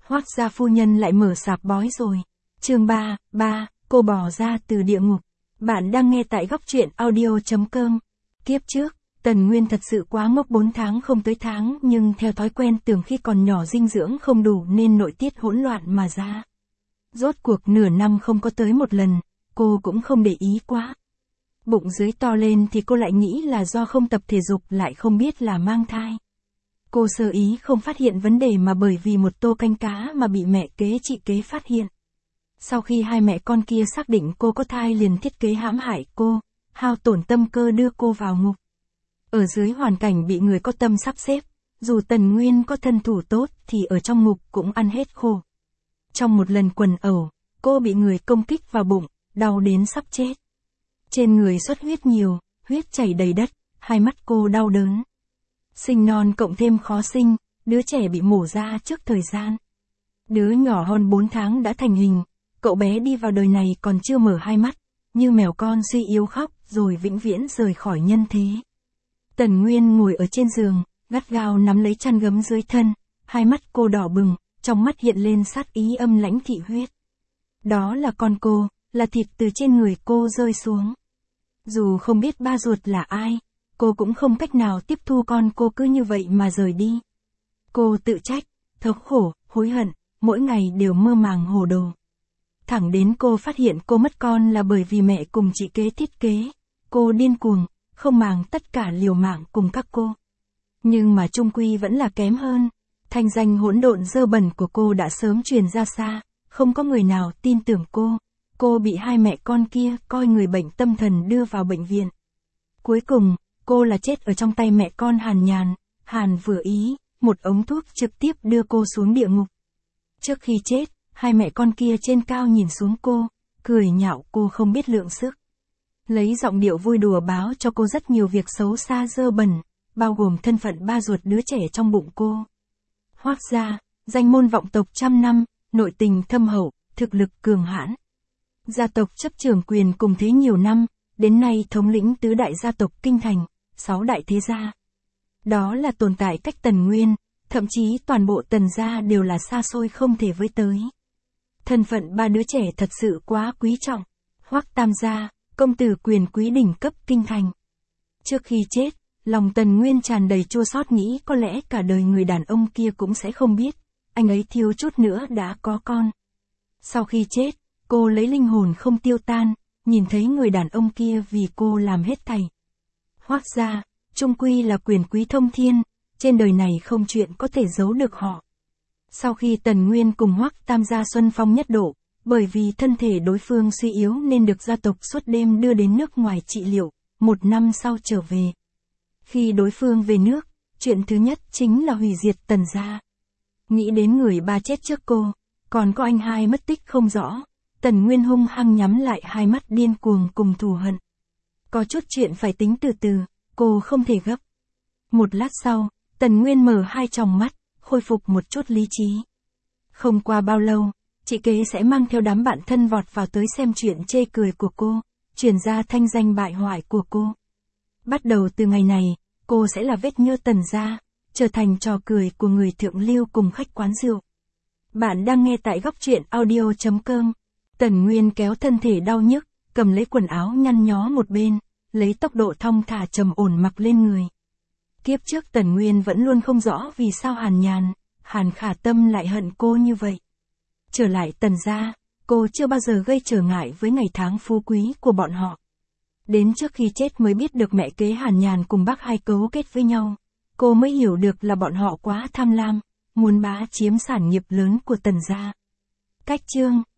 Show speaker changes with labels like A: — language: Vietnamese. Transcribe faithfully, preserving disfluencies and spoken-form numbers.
A: Hoác gia phu nhân lại mở sạp bói rồi. Chương ba, ba, cô bỏ ra từ địa ngục. Bạn đang nghe tại góc truyện audio chấm com. Kiếp trước, Tần Nguyên thật sự quá ngốc, bốn tháng không tới tháng, nhưng theo thói quen tưởng khi còn nhỏ dinh dưỡng không đủ nên nội tiết hỗn loạn mà ra. Rốt cuộc nửa năm không có tới một lần, cô cũng không để ý quá. Bụng dưới to lên thì cô lại nghĩ là do không tập thể dục, lại không biết là mang thai. Cô sơ ý không phát hiện vấn đề mà bởi vì một tô canh cá mà bị mẹ kế chị kế phát hiện. Sau khi hai mẹ con kia xác định cô có thai liền thiết kế hãm hại cô, hao tổn tâm cơ đưa cô vào ngục. Ở dưới hoàn cảnh bị người có tâm sắp xếp, dù Tần Nguyên có thân thủ tốt thì ở trong ngục cũng ăn hết khổ. Trong một lần quần ẩu, cô bị người công kích vào bụng, đau đến sắp chết. Trên người xuất huyết nhiều, huyết chảy đầy đất, hai mắt cô đau đớn. Sinh non cộng thêm khó sinh, đứa trẻ bị mổ ra trước thời gian. Đứa nhỏ hơn bốn tháng đã thành hình, cậu bé đi vào đời này còn chưa mở hai mắt, như mèo con suy yếu khóc rồi vĩnh viễn rời khỏi nhân thế. Tần Nguyên ngồi ở trên giường, gắt gao nắm lấy chăn gấm dưới thân, hai mắt cô đỏ bừng, trong mắt hiện lên sát ý âm lãnh thị huyết. Đó là con cô, là thịt từ trên người cô rơi xuống. Dù không biết ba ruột là ai, cô cũng không cách nào tiếp thu con cô cứ như vậy mà rời đi. Cô tự trách, thống khổ, hối hận, mỗi ngày đều mơ màng hồ đồ. Thẳng đến cô phát hiện cô mất con là bởi vì mẹ cùng chị kế thiết kế, cô điên cuồng, không màng tất cả liều mạng cùng các cô. Nhưng mà chung quy vẫn là kém hơn, thanh danh hỗn độn dơ bẩn của cô đã sớm truyền ra xa, không có người nào tin tưởng cô. Cô bị hai mẹ con kia coi người bệnh tâm thần đưa vào bệnh viện. Cuối cùng, cô là chết ở trong tay mẹ con Hàn Nhàn, Hàn vừa ý, một ống thuốc trực tiếp đưa cô xuống địa ngục. Trước khi chết, hai mẹ con kia trên cao nhìn xuống cô, cười nhạo cô không biết lượng sức. Lấy giọng điệu vui đùa báo cho cô rất nhiều việc xấu xa dơ bẩn, bao gồm thân phận ba ruột đứa trẻ trong bụng cô. Hoác gia, danh môn vọng tộc trăm năm, nội tình thâm hậu, thực lực cường hãn. Gia tộc chấp trưởng quyền cùng thế nhiều năm, đến nay thống lĩnh tứ đại gia tộc kinh thành, sáu đại thế gia. Đó là tồn tại cách Tần Nguyên, thậm chí toàn bộ Tần gia đều là xa xôi không thể với tới. Thân phận ba đứa trẻ thật sự quá quý trọng. Hoác Tam gia, công tử quyền quý đỉnh cấp kinh thành. Trước khi chết, lòng Tần Nguyên tràn đầy chua xót, nghĩ có lẽ cả đời người đàn ông kia cũng sẽ không biết, anh ấy thiếu chút nữa đã có con. Sau khi chết, cô lấy linh hồn không tiêu tan, nhìn thấy người đàn ông kia vì cô làm hết thảy. Hoác gia, chung quy là quyền quý thông thiên, trên đời này không chuyện có thể giấu được họ. Sau khi Tần Nguyên cùng Hoác Tam gia xuân phong nhất độ, bởi vì thân thể đối phương suy yếu nên được gia tộc suốt đêm đưa đến nước ngoài trị liệu, một năm sau trở về. Khi đối phương về nước, chuyện thứ nhất chính là hủy diệt Tần gia. Nghĩ đến người ba chết trước cô, còn có anh hai mất tích không rõ. Tần Nguyên hung hăng nhắm lại hai mắt điên cuồng cùng thù hận. Có chút chuyện phải tính từ từ, cô không thể gấp. Một lát sau, Tần Nguyên mở hai tròng mắt, khôi phục một chút lý trí. Không qua bao lâu, chị kế sẽ mang theo đám bạn thân vọt vào tới xem chuyện chê cười của cô, truyền ra thanh danh bại hoại của cô. Bắt đầu từ ngày này, cô sẽ là vết nhơ Tần gia, trở thành trò cười của người thượng lưu cùng khách quán rượu. Bạn đang nghe tại góc truyện audio chấm com. Tần Nguyên kéo thân thể đau nhức, cầm lấy quần áo nhăn nhó một bên, lấy tốc độ thong thả trầm ổn mặc lên người. Kiếp trước Tần Nguyên vẫn luôn không rõ vì sao Hàn Nhàn, Hàn Khả Tâm lại hận cô như vậy. Trở lại Tần gia, cô chưa bao giờ gây trở ngại với ngày tháng phú quý của bọn họ. Đến trước khi chết mới biết được mẹ kế Hàn Nhàn cùng bác hai cấu kết với nhau, cô mới hiểu được là bọn họ quá tham lam, muốn bá chiếm sản nghiệp lớn của Tần gia. Cách chương